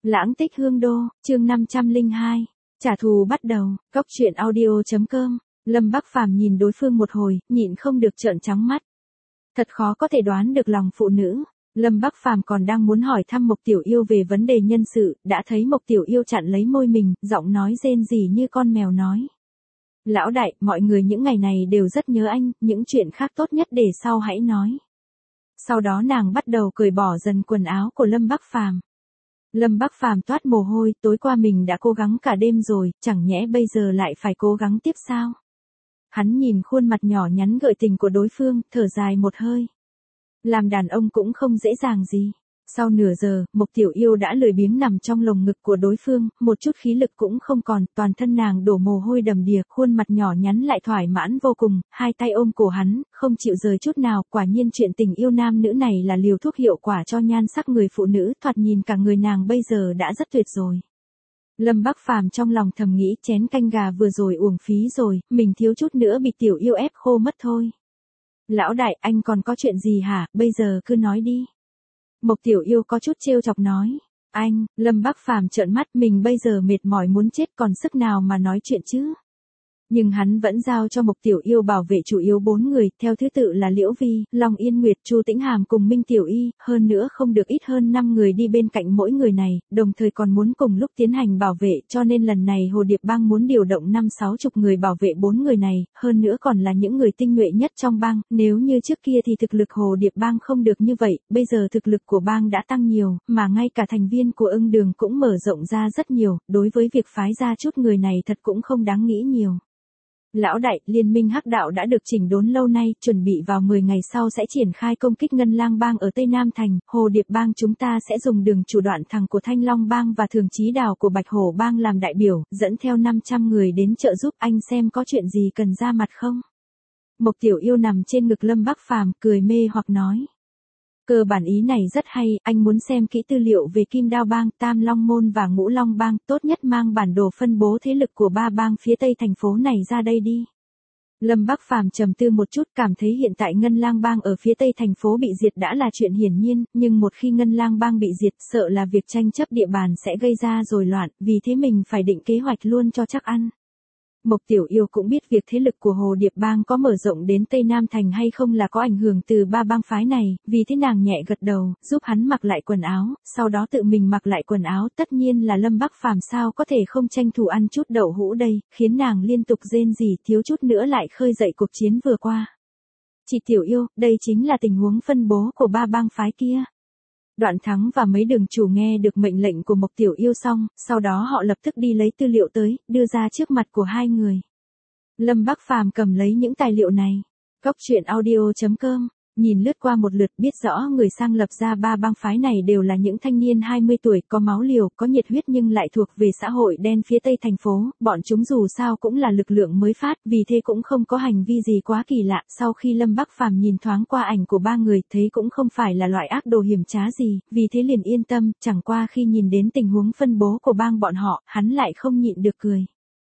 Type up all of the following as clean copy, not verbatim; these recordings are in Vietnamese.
Lãng tích hương đô, chương 502. Trả thù bắt đầu, Cóc truyện audio.com. Lâm Bắc Phàm nhìn đối phương một hồi, nhịn không được trợn trắng mắt. Thật khó có thể đoán được lòng phụ nữ. Lâm Bắc Phàm còn đang muốn hỏi thăm Mộc Tiểu Yêu về vấn đề nhân sự, đã thấy Mộc Tiểu Yêu chặn lấy môi mình, giọng nói rên rỉ như con mèo nói. Lão đại, mọi người những ngày này đều rất nhớ anh, những chuyện khác tốt nhất để sau hãy nói. Sau đó nàng bắt đầu cởi bỏ dần quần áo của Lâm Bắc Phàm. Lâm Bắc Phàm toát mồ hôi, tối qua mình đã cố gắng cả đêm rồi, chẳng nhẽ bây giờ lại phải cố gắng tiếp sao? Hắn nhìn khuôn mặt nhỏ nhắn gợi tình của đối phương, thở dài một hơi. Làm đàn ông cũng không dễ dàng gì. Sau nửa giờ, Mộc Tiểu Yêu đã lười biếng nằm trong lồng ngực của đối phương, một chút khí lực cũng không còn, toàn thân nàng đổ mồ hôi đầm đìa, khuôn mặt nhỏ nhắn lại thoải mãn vô cùng, hai tay ôm cổ hắn, không chịu rời chút nào, quả nhiên chuyện tình yêu nam nữ này là liều thuốc hiệu quả cho nhan sắc người phụ nữ, thoạt nhìn cả người nàng bây giờ đã rất tuyệt rồi. Lâm Bắc Phàm trong lòng thầm nghĩ chén canh gà vừa rồi uổng phí rồi, mình thiếu chút nữa bị Tiểu Yêu ép khô mất thôi. Lão đại, anh còn có chuyện gì hả, bây giờ cứ nói đi. Mộc Tiểu Yêu có chút trêu chọc nói. Anh, Lâm Bắc Phàm trợn mắt, mình bây giờ mệt mỏi muốn chết còn sức nào mà nói chuyện chứ. Nhưng hắn vẫn giao cho Mộc Tiểu Yêu bảo vệ chủ yếu 4 người, theo thứ tự là Liễu Vi, Long Yên Nguyệt, Chu Tĩnh Hàm cùng Minh Tiểu Y, hơn nữa không được ít hơn 5 người đi bên cạnh mỗi người này, đồng thời còn muốn cùng lúc tiến hành bảo vệ, cho nên lần này Hồ Điệp Bang muốn điều động 5-60 người bảo vệ 4 người này, hơn nữa còn là những người tinh nhuệ nhất trong bang, nếu như trước kia thì thực lực Hồ Điệp Bang không được như vậy, bây giờ thực lực của bang đã tăng nhiều, mà ngay cả thành viên của Ưng Đường cũng mở rộng ra rất nhiều, đối với việc phái ra chút người này thật cũng không đáng nghĩ nhiều. Lão đại, liên minh hắc đạo đã được chỉnh đốn lâu nay, chuẩn bị vào 10 ngày sau sẽ triển khai công kích Ngân Lang Bang ở Tây Nam Thành, Hồ Điệp Bang chúng ta sẽ dùng đường chủ đoạn thẳng của Thanh Long Bang và Thường Chí Đào của Bạch Hổ Bang làm đại biểu, dẫn theo 500 người đến trợ giúp, anh xem có chuyện gì cần ra mặt không? Mộc Tiểu Yêu nằm trên ngực Lâm Bắc Phàm cười mê hoặc nói. Cơ bản ý này rất hay, anh muốn xem kỹ tư liệu về Kim Đao Bang, Tam Long Môn và Ngũ Long Bang, tốt nhất mang bản đồ phân bố thế lực của 3 bang phía tây thành phố này ra đây đi. Lâm Bắc Phàm trầm tư một chút, cảm thấy hiện tại Ngân Lang Bang ở phía tây thành phố bị diệt đã là chuyện hiển nhiên, nhưng một khi Ngân Lang Bang bị diệt, sợ là việc tranh chấp địa bàn sẽ gây ra rối loạn, vì thế mình phải định kế hoạch luôn cho chắc ăn. Mộc Tiểu Yêu cũng biết việc thế lực của Hồ Điệp Bang có mở rộng đến Tây Nam Thành hay không là có ảnh hưởng từ 3 bang phái này, vì thế nàng nhẹ gật đầu, giúp hắn mặc lại quần áo, sau đó tự mình mặc lại quần áo, tất nhiên là Lâm Bắc Phàm sao có thể không tranh thủ ăn chút đậu hũ đây, khiến nàng liên tục rên rỉ, thiếu chút nữa lại khơi dậy cuộc chiến vừa qua. Chị Tiểu Yêu, đây chính là tình huống phân bố của 3 bang phái kia. Đoạn Thắng và mấy đường chủ nghe được mệnh lệnh của Mộc Tiểu Yêu xong, sau đó họ lập tức đi lấy tư liệu tới, đưa ra trước mặt của hai người. Lâm Bắc Phàm cầm lấy những tài liệu này. Cóc truyện audio.com, nhìn lướt qua một lượt biết rõ người sang lập ra 3 bang phái này đều là những thanh niên 20 tuổi, có máu liều, có nhiệt huyết nhưng lại thuộc về xã hội đen phía tây thành phố, bọn chúng dù sao cũng là lực lượng mới phát, vì thế cũng không có hành vi gì quá kỳ lạ. Sau khi Lâm Bắc Phàm nhìn thoáng qua ảnh của 3 người, thấy cũng không phải là loại ác đồ hiểm trá gì, vì thế liền yên tâm, chẳng qua khi nhìn đến tình huống phân bố của bang bọn họ, hắn lại không nhịn được cười.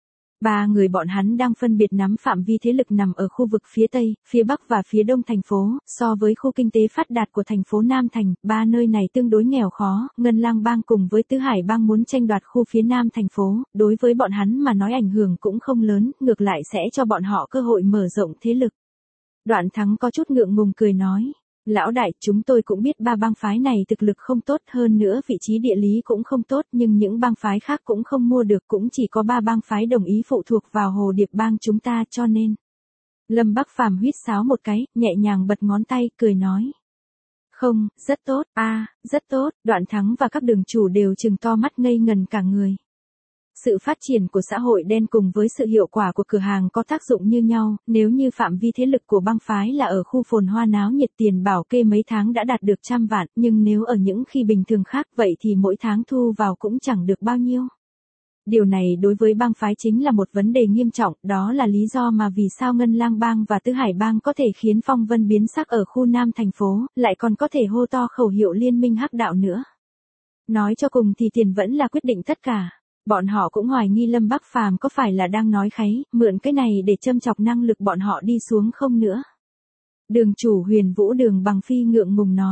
3 người bọn hắn đang phân biệt nắm phạm vi thế lực nằm ở khu vực phía Tây, phía Bắc và phía Đông thành phố, so với khu kinh tế phát đạt của thành phố Nam Thành, 3 nơi này tương đối nghèo khó, Ngân Lang Bang cùng với Tứ Hải Bang muốn tranh đoạt khu phía Nam thành phố, đối với bọn hắn mà nói ảnh hưởng cũng không lớn, ngược lại sẽ cho bọn họ cơ hội mở rộng thế lực. Đoạn Thắng có chút ngượng ngùng cười nói. Lão đại, chúng tôi cũng biết 3 bang phái này thực lực không tốt, hơn nữa vị trí địa lý cũng không tốt, nhưng những bang phái khác cũng không mua được, cũng chỉ có 3 bang phái đồng ý phụ thuộc vào Hồ Điệp Bang chúng ta, cho nên. Lâm Bắc Phàm huýt sáo một cái, nhẹ nhàng bật ngón tay, cười nói. Không, rất tốt, rất tốt. Đoạn Thắng và các đường chủ đều trừng to mắt ngây ngần cả người. Sự phát triển của xã hội đen cùng với sự hiệu quả của cửa hàng có tác dụng như nhau, nếu như phạm vi thế lực của bang phái là ở khu phồn hoa náo nhiệt tiền bảo kê mấy tháng đã đạt được 100 vạn, nhưng nếu ở những khi bình thường khác vậy thì mỗi tháng thu vào cũng chẳng được bao nhiêu. Điều này đối với bang phái chính là một vấn đề nghiêm trọng, đó là lý do mà vì sao Ngân Lang Bang và Tứ Hải Bang có thể khiến phong vân biến sắc ở khu Nam thành phố, lại còn có thể hô to khẩu hiệu liên minh hắc đạo nữa. Nói cho cùng thì tiền vẫn là quyết định tất cả. Bọn họ cũng hoài nghi Lâm Bắc Phàm có phải là đang nói kháy, mượn cái này để châm chọc năng lực bọn họ đi xuống không nữa. Đường chủ Huyền Vũ Đường Bằng Phi ngượng ngùng nói.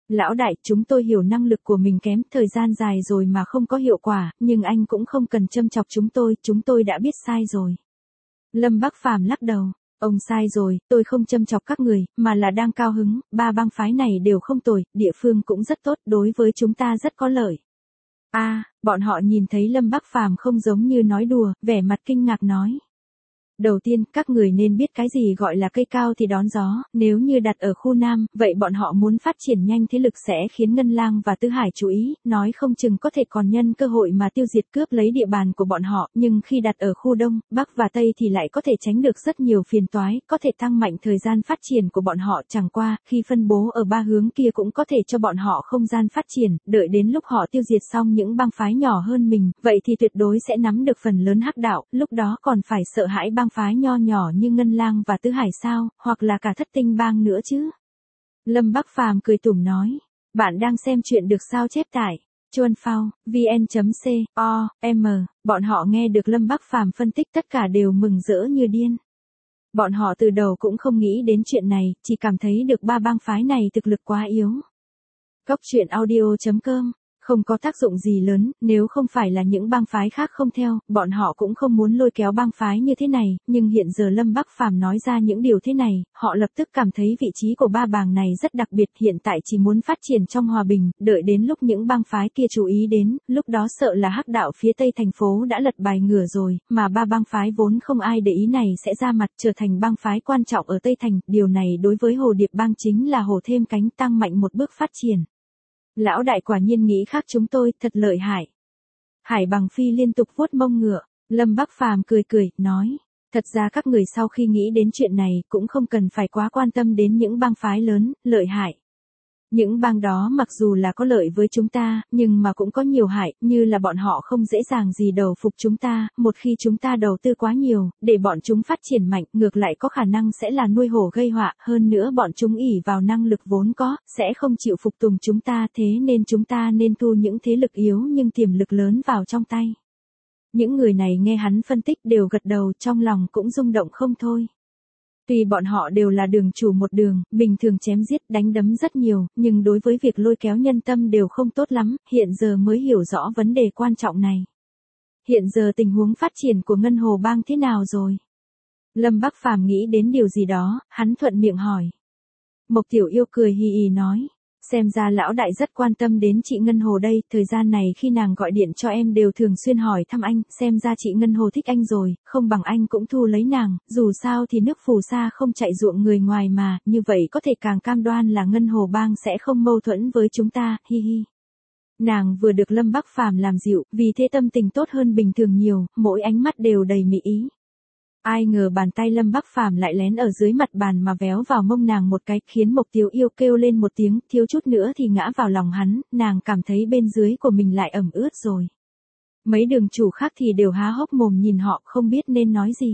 Lão đại, chúng tôi hiểu năng lực của mình kém, thời gian dài rồi mà không có hiệu quả, nhưng anh cũng không cần châm chọc chúng tôi đã biết sai rồi. Lâm Bắc Phàm lắc đầu, ông sai rồi, tôi không châm chọc các người, mà là đang cao hứng, ba bang phái này đều không tồi, địa phương cũng rất tốt, đối với chúng ta rất có lợi. Bọn họ nhìn thấy Lâm Bắc Phàm không giống như nói đùa, vẻ mặt kinh ngạc nói. Đầu tiên, các người nên biết cái gì gọi là cây cao thì đón gió, nếu như đặt ở khu Nam, vậy bọn họ muốn phát triển nhanh thế lực sẽ khiến Ngân Lang và Tứ Hải chú ý, nói không chừng có thể còn nhân cơ hội mà tiêu diệt cướp lấy địa bàn của bọn họ, nhưng khi đặt ở khu Đông, Bắc và Tây thì lại có thể tránh được rất nhiều phiền toái, có thể tăng mạnh thời gian phát triển của bọn họ, chẳng qua, khi phân bố ở ba hướng kia cũng có thể cho bọn họ không gian phát triển, đợi đến lúc họ tiêu diệt xong những bang phái nhỏ hơn mình, vậy thì tuyệt đối sẽ nắm được phần lớn hắc đạo, lúc đó còn phải sợ hãi bang phái nho nhỏ như Ngân Lang và Tứ Hải sao, hoặc là cả Thất Tinh bang nữa chứ. Lâm Bắc Phàm cười tủm nói, bạn đang xem chuyện được sao chép tại Chuan Phao, vn.com, bọn họ nghe được Lâm Bắc Phàm phân tích tất cả đều mừng rỡ như điên. Bọn họ từ đầu cũng không nghĩ đến chuyện này, chỉ cảm thấy được ba bang phái này thực lực quá yếu. Cốc truyện audio.com không có tác dụng gì lớn, nếu không phải là những bang phái khác không theo, bọn họ cũng không muốn lôi kéo bang phái như thế này, nhưng hiện giờ Lâm Bắc Phàm nói ra những điều thế này, họ lập tức cảm thấy vị trí của ba bang này rất đặc biệt, hiện tại chỉ muốn phát triển trong hòa bình, đợi đến lúc những bang phái kia chú ý đến, lúc đó sợ là hắc đạo phía tây thành phố đã lật bài ngửa rồi, mà ba bang phái vốn không ai để ý này sẽ ra mặt trở thành bang phái quan trọng ở Tây Thành, điều này đối với Hồ Điệp bang chính là hổ thêm cánh, tăng mạnh một bước phát triển. Lão đại quả nhiên nghĩ khác chúng tôi, thật lợi hại. Hải Bằng Phi liên tục vuốt mông ngựa, Lâm Bắc Phàm cười cười, nói, thật ra các người sau khi nghĩ đến chuyện này cũng không cần phải quá quan tâm đến những bang phái lớn, lợi hại. Những bang đó mặc dù là có lợi với chúng ta, nhưng mà cũng có nhiều hại, như là bọn họ không dễ dàng gì đầu phục chúng ta, một khi chúng ta đầu tư quá nhiều, để bọn chúng phát triển mạnh, ngược lại có khả năng sẽ là nuôi hổ gây họa, hơn nữa bọn chúng ỷ vào năng lực vốn có, sẽ không chịu phục tùng chúng ta, thế nên chúng ta nên thu những thế lực yếu nhưng tiềm lực lớn vào trong tay. Những người này nghe hắn phân tích đều gật đầu, trong lòng cũng rung động không thôi. Tuy bọn họ đều là đường chủ một đường, bình thường chém giết đánh đấm rất nhiều, nhưng đối với việc lôi kéo nhân tâm đều không tốt lắm, hiện giờ mới hiểu rõ vấn đề quan trọng này. Hiện giờ tình huống phát triển của Ngân Hồ bang thế nào rồi? Lâm Bắc Phàm nghĩ đến điều gì đó, hắn thuận miệng hỏi. Mộc Tiểu Yêu cười hì hì nói. Xem ra lão đại rất quan tâm đến chị Ngân Hồ đây, thời gian này khi nàng gọi điện cho em đều thường xuyên hỏi thăm anh, xem ra chị Ngân Hồ thích anh rồi, không bằng anh cũng thu lấy nàng, dù sao thì nước phù sa không chạy ruộng người ngoài mà, như vậy có thể càng cam đoan là Ngân Hồ bang sẽ không mâu thuẫn với chúng ta, hi hi. Nàng vừa được Lâm Bắc Phàm làm dịu, vì thế tâm tình tốt hơn bình thường nhiều, mỗi ánh mắt đều đầy mỹ ý. Ai ngờ bàn tay Lâm Bắc Phàm lại lén ở dưới mặt bàn mà véo vào mông nàng một cái, khiến Mộc Tiểu Yêu kêu lên một tiếng, thiếu chút nữa thì ngã vào lòng hắn, nàng cảm thấy bên dưới của mình lại ẩm ướt rồi. Mấy đường chủ khác thì đều há hốc mồm nhìn họ, không biết nên nói gì.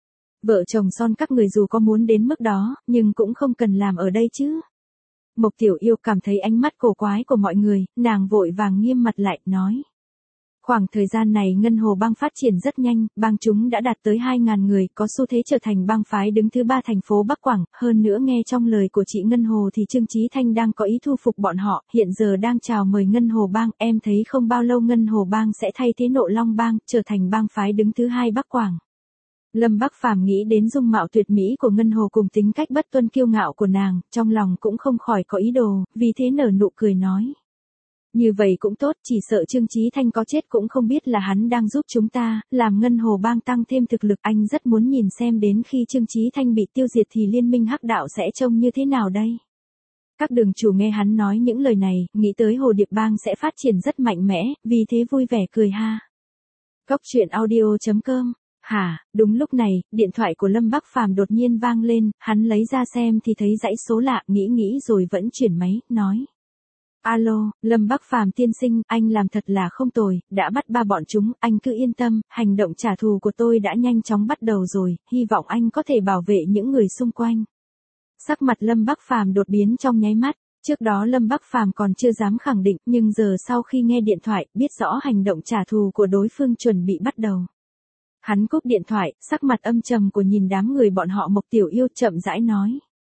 Vợ chồng son các người dù có muốn đến mức đó, nhưng cũng không cần làm ở đây chứ. Mộc Tiểu Yêu cảm thấy ánh mắt cổ quái của mọi người, nàng vội vàng nghiêm mặt lại, nói. Khoảng thời gian này Ngân Hồ bang phát triển rất nhanh, bang chúng đã đạt tới 2.000 người, có xu thế trở thành bang phái đứng thứ 3 thành phố Bắc Quảng, hơn nữa nghe trong lời của chị Ngân Hồ thì Trương Chí Thanh đang có ý thu phục bọn họ, hiện giờ đang chào mời Ngân Hồ bang, em thấy không bao lâu Ngân Hồ bang sẽ thay thế Nộ Long bang, trở thành bang phái đứng thứ 2 Bắc Quảng. Lâm Bắc Phàm nghĩ đến dung mạo tuyệt mỹ của Ngân Hồ cùng tính cách bất tuân kiêu ngạo của nàng, trong lòng cũng không khỏi có ý đồ, vì thế nở nụ cười nói. Như vậy cũng tốt, chỉ sợ Trương Chí Thanh có chết cũng không biết là hắn đang giúp chúng ta, làm Ngân Hồ bang tăng thêm thực lực, anh rất muốn nhìn xem đến khi Trương Chí Thanh bị tiêu diệt thì liên minh hắc đạo sẽ trông như thế nào đây. Các đường chủ nghe hắn nói những lời này, nghĩ tới Hồ Điệp bang sẽ phát triển rất mạnh mẽ, vì thế vui vẻ cười ha. Cốc truyện audio.com. Hả, đúng lúc này, điện thoại của Lâm Bắc Phàm đột nhiên vang lên, hắn lấy ra xem thì thấy dãy số lạ, nghĩ rồi vẫn chuyển máy, nói. Alo, Lâm Bắc Phàm tiên sinh, anh làm thật là không tồi, đã bắt ba bọn chúng, anh cứ yên tâm, hành động trả thù của tôi đã nhanh chóng bắt đầu rồi, hy vọng anh có thể bảo vệ những người xung quanh. Sắc mặt Lâm Bắc Phàm đột biến trong nháy mắt, trước đó Lâm Bắc Phàm còn chưa dám khẳng định, nhưng giờ sau khi nghe điện thoại, biết rõ hành động trả thù của đối phương chuẩn bị bắt đầu. Hắn cúp điện thoại, sắc mặt âm trầm của nhìn đám người bọn họ Mộc Tiểu Yêu chậm rãi nói.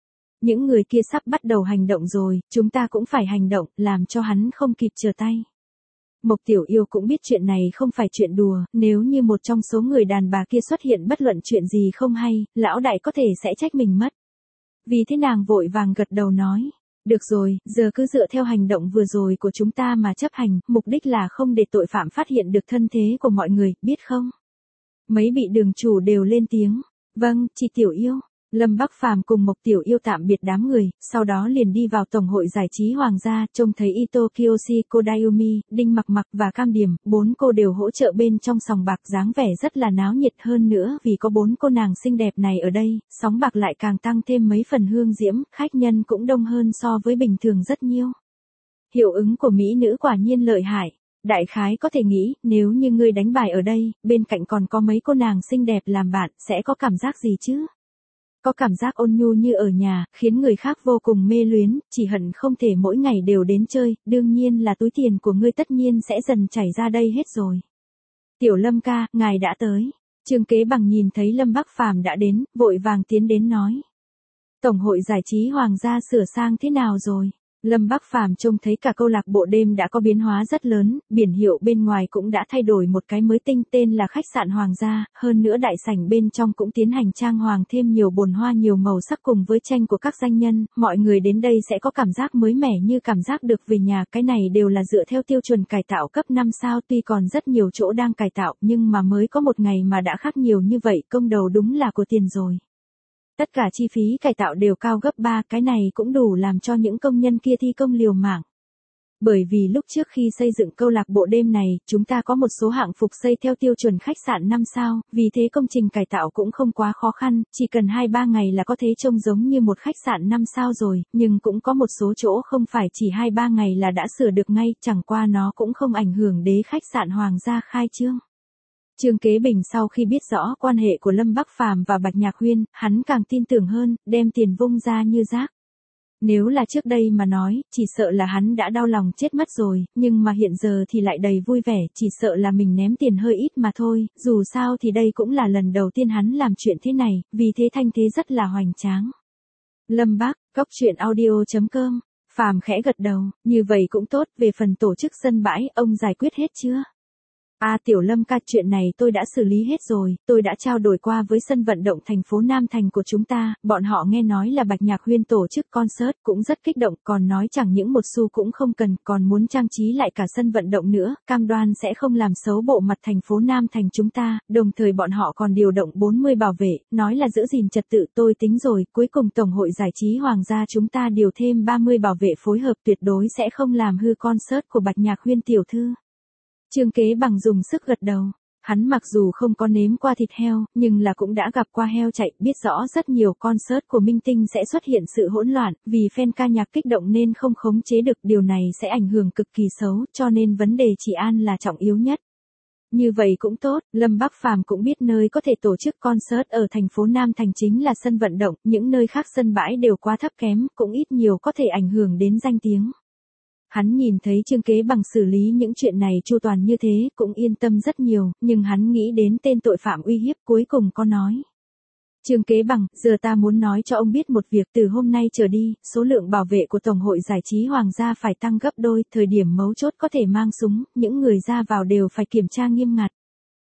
Những người kia sắp bắt đầu hành động rồi, chúng ta cũng phải hành động, làm cho hắn không kịp trở tay. Mộc Tiểu Yêu cũng biết chuyện này không phải chuyện đùa, nếu như một trong số người đàn bà kia xuất hiện bất luận chuyện gì không hay, lão đại có thể sẽ trách mình mất. Vì thế nàng vội vàng gật đầu nói, được rồi, giờ cứ dựa theo hành động vừa rồi của chúng ta mà chấp hành, mục đích là không để tội phạm phát hiện được thân thế của mọi người, biết không? Mấy vị đường chủ đều lên tiếng, vâng, chị Tiểu Yêu. Lâm Bắc Phàm cùng Mộc Tiểu Yêu tạm biệt đám người, sau đó liền đi vào Tổng hội Giải trí Hoàng gia, trông thấy Ito Kiyoshi, Kodayumi, Đinh Mặc Mặc và Cam Điểm, 4 cô đều hỗ trợ bên trong sòng bạc, dáng vẻ rất là náo nhiệt hơn nữa vì có 4 cô nàng xinh đẹp này ở đây, sóng bạc lại càng tăng thêm mấy phần hương diễm, khách nhân cũng đông hơn so với bình thường rất nhiều. Hiệu ứng của mỹ nữ quả nhiên lợi hại. Đại khái có thể nghĩ, nếu như ngươi đánh bài ở đây, bên cạnh còn có mấy cô nàng xinh đẹp làm bạn, sẽ có cảm giác gì chứ? Có cảm giác ôn nhu như ở nhà, khiến người khác vô cùng mê luyến, chỉ hận không thể mỗi ngày đều đến chơi, đương nhiên là túi tiền của ngươi tất nhiên sẽ dần chảy ra đây hết rồi. Tiểu Lâm ca, ngài đã tới. Trương Kế Bằng nhìn thấy Lâm Bắc Phàm đã đến, vội vàng tiến đến nói. Tổng hội Giải trí Hoàng gia sửa sang thế nào rồi? Lâm Bắc Phàm trông thấy cả câu lạc bộ đêm đã có biến hóa rất lớn, biển hiệu bên ngoài cũng đã thay đổi một cái mới tinh tên là khách sạn Hoàng gia, hơn nữa đại sảnh bên trong cũng tiến hành trang hoàng thêm nhiều bồn hoa nhiều màu sắc cùng với tranh của các danh nhân, mọi người đến đây sẽ có cảm giác mới mẻ như cảm giác được về nhà, cái này đều là dựa theo tiêu chuẩn cải tạo cấp 5 sao, tuy còn rất nhiều chỗ đang cải tạo nhưng mà mới có một ngày mà đã khác nhiều như vậy, công đầu đúng là của tiền rồi. Tất cả chi phí cải tạo đều cao gấp 3, cái này cũng đủ làm cho những công nhân kia thi công liều mạng. Bởi vì lúc trước khi xây dựng câu lạc bộ đêm này, chúng ta có một số hạng mục xây theo tiêu chuẩn khách sạn 5 sao, vì thế công trình cải tạo cũng không quá khó khăn, chỉ cần 2-3 ngày là có thể trông giống như một khách sạn 5 sao rồi, nhưng cũng có một số chỗ không phải chỉ 2-3 ngày là đã sửa được ngay, chẳng qua nó cũng không ảnh hưởng đến khách sạn Hoàng gia khai trương. Trương Kế Bình sau khi biết rõ quan hệ của Lâm Bắc Phàm và Bạch Nhạc Huyên, hắn càng tin tưởng hơn, đem tiền vung ra như rác. Nếu là trước đây mà nói, chỉ sợ là hắn đã đau lòng chết mất rồi, nhưng mà hiện giờ thì lại đầy vui vẻ, chỉ sợ là mình ném tiền hơi ít mà thôi, dù sao thì đây cũng là lần đầu tiên hắn làm chuyện thế này, vì thế thanh thế rất là hoành tráng. Lâm Bắc, coctruyện.audio.com, Phàm khẽ gật đầu, như vậy cũng tốt, về phần tổ chức sân bãi, ông giải quyết hết chưa? Tiểu Lâm ca, chuyện này tôi đã xử lý hết rồi, tôi đã trao đổi qua với sân vận động thành phố Nam Thành của chúng ta, bọn họ nghe nói là Bạch Nhạc Huyên tổ chức concert cũng rất kích động, còn nói chẳng những một xu cũng không cần, còn muốn trang trí lại cả sân vận động nữa, cam đoan sẽ không làm xấu bộ mặt thành phố Nam Thành chúng ta, đồng thời bọn họ còn điều động 40 bảo vệ, nói là giữ gìn trật tự, tôi tính rồi, cuối cùng Tổng hội Giải trí Hoàng gia chúng ta điều thêm 30 bảo vệ phối hợp, tuyệt đối sẽ không làm hư concert của Bạch Nhạc Huyên tiểu thư. Trương Kế Bằng dùng sức gật đầu. Hắn mặc dù không có nếm qua thịt heo, nhưng là cũng đã gặp qua heo chạy, biết rõ rất nhiều concert của minh tinh sẽ xuất hiện sự hỗn loạn, vì fan ca nhạc kích động nên không khống chế được, điều này sẽ ảnh hưởng cực kỳ xấu, cho nên vấn đề trị an là trọng yếu nhất. Như vậy cũng tốt, Lâm Bắc Phàm cũng biết nơi có thể tổ chức concert ở thành phố Nam Thành chính là sân vận động, những nơi khác sân bãi đều quá thấp kém, cũng ít nhiều có thể ảnh hưởng đến danh tiếng. Hắn nhìn thấy Trương Kế Bằng xử lý những chuyện này chu toàn như thế, cũng yên tâm rất nhiều, nhưng hắn nghĩ đến tên tội phạm uy hiếp, cuối cùng có nói. Trương Kế Bằng, giờ ta muốn nói cho ông biết một việc, từ hôm nay trở đi, số lượng bảo vệ của Tổng hội Giải trí Hoàng gia phải tăng gấp đôi, thời điểm mấu chốt có thể mang súng, những người ra vào đều phải kiểm tra nghiêm ngặt.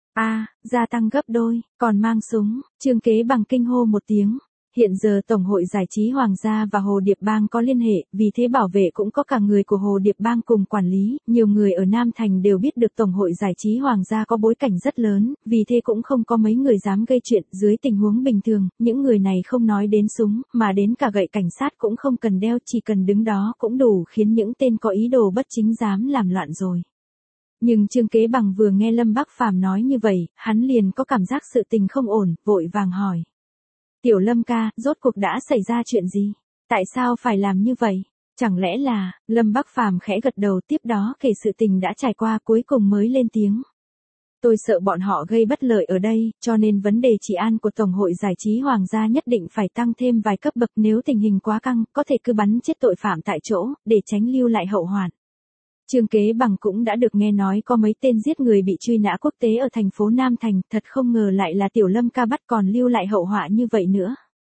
Gia tăng gấp đôi, còn mang súng, Trương Kế Bằng kinh hô một tiếng. Hiện giờ Tổng hội Giải trí Hoàng gia và Hồ Điệp Bang có liên hệ, vì thế bảo vệ cũng có cả người của Hồ Điệp Bang cùng quản lý, nhiều người ở Nam Thành đều biết được Tổng hội Giải trí Hoàng gia có bối cảnh rất lớn, vì thế cũng không có mấy người dám gây chuyện, dưới tình huống bình thường, những người này không nói đến súng, mà đến cả gậy cảnh sát cũng không cần đeo, chỉ cần đứng đó cũng đủ khiến những tên có ý đồ bất chính dám làm loạn rồi. Nhưng Trương Kế Bằng vừa nghe Lâm Bắc Phàm nói như vậy, hắn liền có cảm giác sự tình không ổn, vội vàng hỏi. Tiểu Lâm ca, rốt cuộc đã xảy ra chuyện gì? Tại sao phải làm như vậy? Chẳng lẽ là, Lâm Bắc Phàm khẽ gật đầu, tiếp đó kể sự tình đã trải qua, cuối cùng mới lên tiếng. Tôi sợ bọn họ gây bất lợi ở đây, cho nên vấn đề trị an của Tổng hội Giải trí Hoàng gia nhất định phải tăng thêm vài cấp bậc, nếu tình hình quá căng, có thể cứ bắn chết tội phạm tại chỗ, để tránh lưu lại hậu hoạn. Trương Kế Bằng cũng đã được nghe nói có mấy tên giết người bị truy nã quốc tế ở thành phố Nam Thành, thật không ngờ lại là Tiểu Lâm ca bắt, còn lưu lại hậu họa như vậy nữa.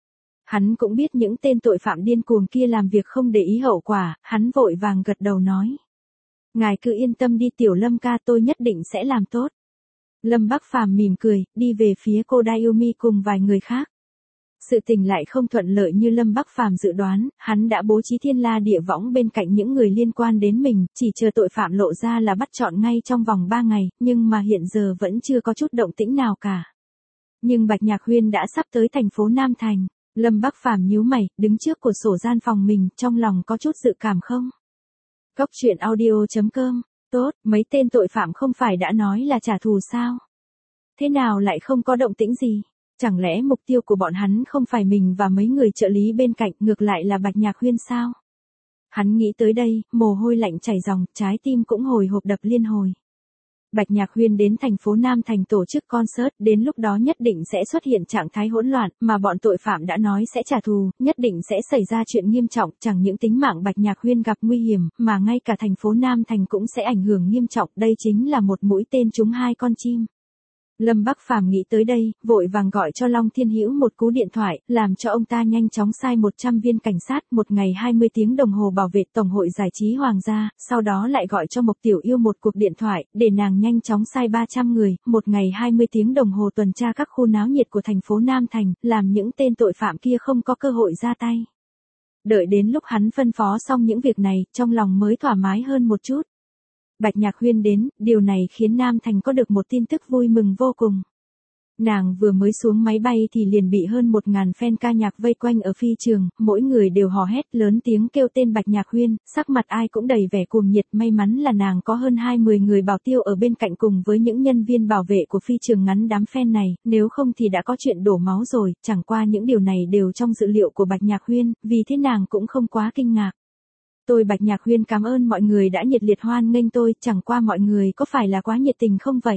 Hắn cũng biết những tên tội phạm điên cuồng kia làm việc không để ý hậu quả, hắn vội vàng gật đầu nói. Ngài cứ yên tâm đi Tiểu Lâm ca, tôi nhất định sẽ làm tốt. Lâm Bắc Phàm mỉm cười, đi về phía cô Dayumi cùng vài người khác. Sự tình lại không thuận lợi như Lâm Bắc Phàm dự đoán, hắn đã bố trí thiên la địa võng bên cạnh những người liên quan đến mình, chỉ chờ tội phạm lộ ra là bắt trọn ngay trong vòng 3 ngày, nhưng mà hiện giờ vẫn chưa có chút động tĩnh nào cả. Nhưng Bạch Nhạc Huyên đã sắp tới thành phố Nam Thành. Lâm Bắc Phàm nhíu mày, đứng trước cửa sổ gian phòng mình, trong lòng có chút dự cảm không? Cốc truyện audio.com. Tốt, mấy tên tội phạm không phải đã nói là trả thù sao? Thế nào lại không có động tĩnh gì? Chẳng lẽ mục tiêu của bọn hắn không phải mình và mấy người trợ lý bên cạnh, ngược lại là Bạch Nhạc Huyên sao? Hắn nghĩ tới đây, mồ hôi lạnh chảy ròng, trái tim cũng hồi hộp đập liên hồi. Bạch Nhạc Huyên đến thành phố Nam Thành tổ chức concert, đến lúc đó nhất định sẽ xuất hiện trạng thái hỗn loạn, mà bọn tội phạm đã nói sẽ trả thù, nhất định sẽ xảy ra chuyện nghiêm trọng, chẳng những tính mạng Bạch Nhạc Huyên gặp nguy hiểm, mà ngay cả thành phố Nam Thành cũng sẽ ảnh hưởng nghiêm trọng, đây chính là một mũi tên trúng hai con chim. Lâm Bắc Phàm nghĩ tới đây, vội vàng gọi cho Long Thiên Hữu một cú điện thoại, làm cho ông ta nhanh chóng sai 100 viên cảnh sát, một ngày 20 tiếng đồng hồ bảo vệ Tổng hội Giải trí Hoàng gia, sau đó lại gọi cho Mộc Tiểu Yêu một cuộc điện thoại, để nàng nhanh chóng sai 300 người, một ngày 20 tiếng đồng hồ tuần tra các khu náo nhiệt của thành phố Nam Thành, làm những tên tội phạm kia không có cơ hội ra tay. Đợi đến lúc hắn phân phó xong những việc này, trong lòng mới thoải mái hơn một chút. Bạch Nhạc Huyên đến, điều này khiến Nam Thành có được một tin tức vui mừng vô cùng. Nàng vừa mới xuống máy bay thì liền bị hơn 1000 fan ca nhạc vây quanh ở phi trường, mỗi người đều hò hét lớn tiếng kêu tên Bạch Nhạc Huyên, sắc mặt ai cũng đầy vẻ cuồng nhiệt, may mắn là nàng có hơn 20 người bảo tiêu ở bên cạnh cùng với những nhân viên bảo vệ của phi trường ngắn đám fan này, nếu không thì đã có chuyện đổ máu rồi, chẳng qua những điều này đều trong dự liệu của Bạch Nhạc Huyên, vì thế nàng cũng không quá kinh ngạc. Tôi Bạch Nhạc Huyên cảm ơn mọi người đã nhiệt liệt hoan nghênh tôi, chẳng qua mọi người có phải là quá nhiệt tình không vậy?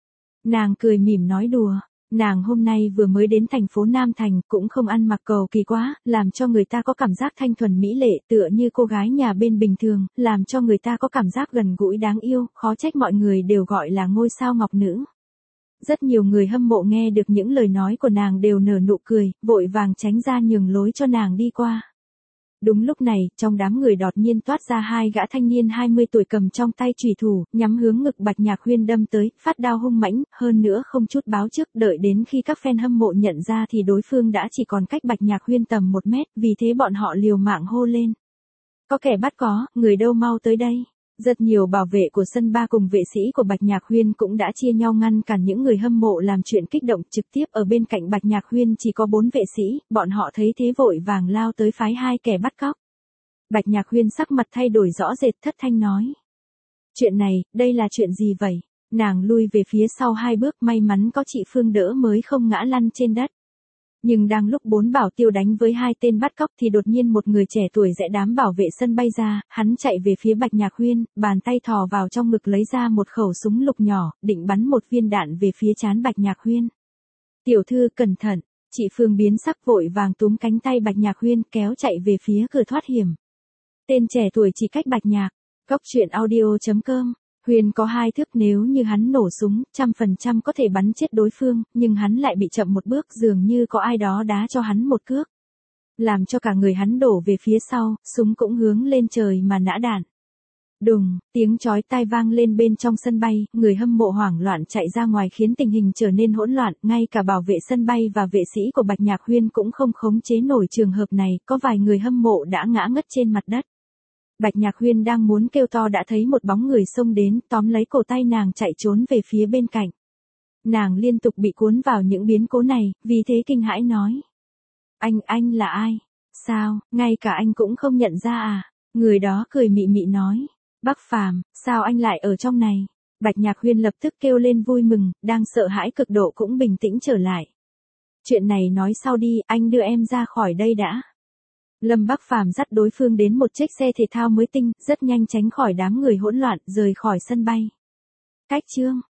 Nàng cười mỉm nói đùa, nàng hôm nay vừa mới đến thành phố Nam Thành, cũng không ăn mặc cầu kỳ quá, làm cho người ta có cảm giác thanh thuần mỹ lệ, tựa như cô gái nhà bên bình thường, làm cho người ta có cảm giác gần gũi đáng yêu, khó trách mọi người đều gọi là ngôi sao ngọc nữ. Rất nhiều người hâm mộ nghe được những lời nói của nàng đều nở nụ cười, vội vàng tránh ra nhường lối cho nàng đi qua. Đúng lúc này, trong đám người đột nhiên toát ra hai gã thanh niên 20 tuổi cầm trong tay chùy thủ, nhắm hướng ngực Bạch Nhạc Huyên đâm tới, phát đao hung mãnh, hơn nữa không chút báo trước, đợi đến khi các fan hâm mộ nhận ra thì đối phương đã chỉ còn cách Bạch Nhạc Huyên tầm 1 mét, vì thế bọn họ liều mạng hô lên. Có kẻ bắt có, người đâu mau tới đây. Rất nhiều bảo vệ của sân ba cùng vệ sĩ của Bạch Nhạc Huyên cũng đã chia nhau ngăn cản những người hâm mộ làm chuyện kích động, trực tiếp ở bên cạnh Bạch Nhạc Huyên chỉ có 4 vệ sĩ, bọn họ thấy thế vội vàng lao tới phái hai kẻ bắt cóc. Bạch Nhạc Huyên sắc mặt thay đổi rõ rệt, thất thanh nói. Chuyện này, đây là chuyện gì vậy? Nàng lui về phía sau 2 bước, may mắn có chị Phương đỡ mới không ngã lăn trên đất. Nhưng đang lúc 4 bảo tiêu đánh với 2 tên bắt cóc thì đột nhiên một người trẻ tuổi rẽ đám bảo vệ sân bay ra, hắn chạy về phía Bạch Nhạc Huyên, bàn tay thò vào trong ngực lấy ra một khẩu súng lục nhỏ, định bắn một viên đạn về phía trán Bạch Nhạc Huyên. Tiểu thư cẩn thận, chị Phương biến sắc vội vàng túm cánh tay Bạch Nhạc Huyên kéo chạy về phía cửa thoát hiểm. Tên trẻ tuổi chỉ cách Bạch Nhạc, Cốc truyện audio.com. Huyên có 2 thước, nếu như hắn nổ súng, 100% có thể bắn chết đối phương, nhưng hắn lại bị chậm một bước, dường như có ai đó đá cho hắn một cước. Làm cho cả người hắn đổ về phía sau, súng cũng hướng lên trời mà nã đạn. Đùng, tiếng chói tai vang lên bên trong sân bay, người hâm mộ hoảng loạn chạy ra ngoài khiến tình hình trở nên hỗn loạn, ngay cả bảo vệ sân bay và vệ sĩ của Bạch Nhạc Huyên cũng không khống chế nổi trường hợp này, có vài người hâm mộ đã ngã ngất trên mặt đất. Bạch Nhạc Huyên đang muốn kêu to đã thấy một bóng người xông đến, tóm lấy cổ tay nàng chạy trốn về phía bên cạnh. Nàng liên tục bị cuốn vào những biến cố này, vì thế kinh hãi nói. Anh là ai? Sao, ngay cả anh cũng không nhận ra à? Người đó cười mị mị nói. Bắc Phàm, sao anh lại ở trong này? Bạch Nhạc Huyên lập tức kêu lên vui mừng, đang sợ hãi cực độ cũng bình tĩnh trở lại. Chuyện này nói sau đi, anh đưa em ra khỏi đây đã. Lâm Bắc Phàm dắt đối phương đến một chiếc xe thể thao mới tinh, rất nhanh tránh khỏi đám người hỗn loạn, rời khỏi sân bay. Cách chương